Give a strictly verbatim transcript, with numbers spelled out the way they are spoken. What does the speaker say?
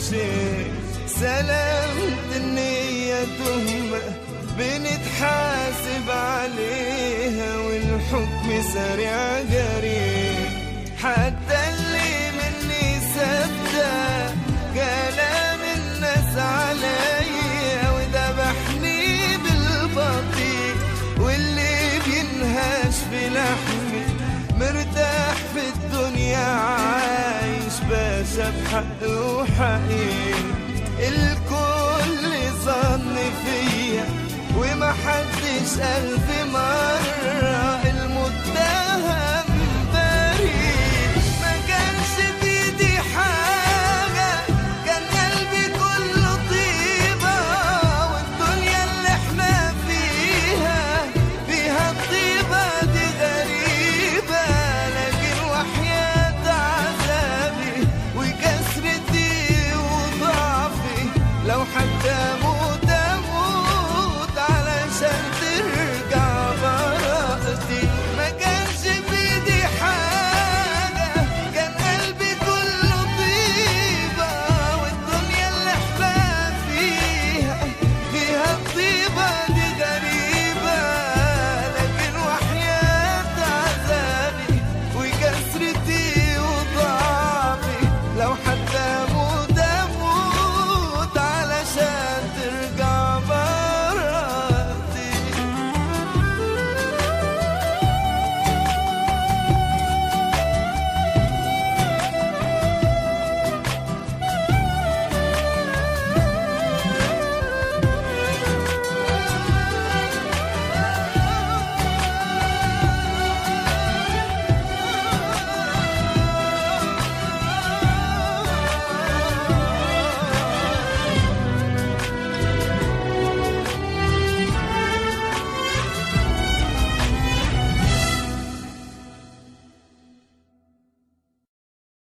شيء. سلامة النية تهمة بنتحاسب عليها، والحكم سريع جريء. حتى اللي مني صدق كلام الناس عليا وذبحني بالبطيء، واللي بينهاش بلحمي مرتاح في الدنيا عايش باشا بحق وحقيقي. الكل ظن فيا وما حدش ألف مرة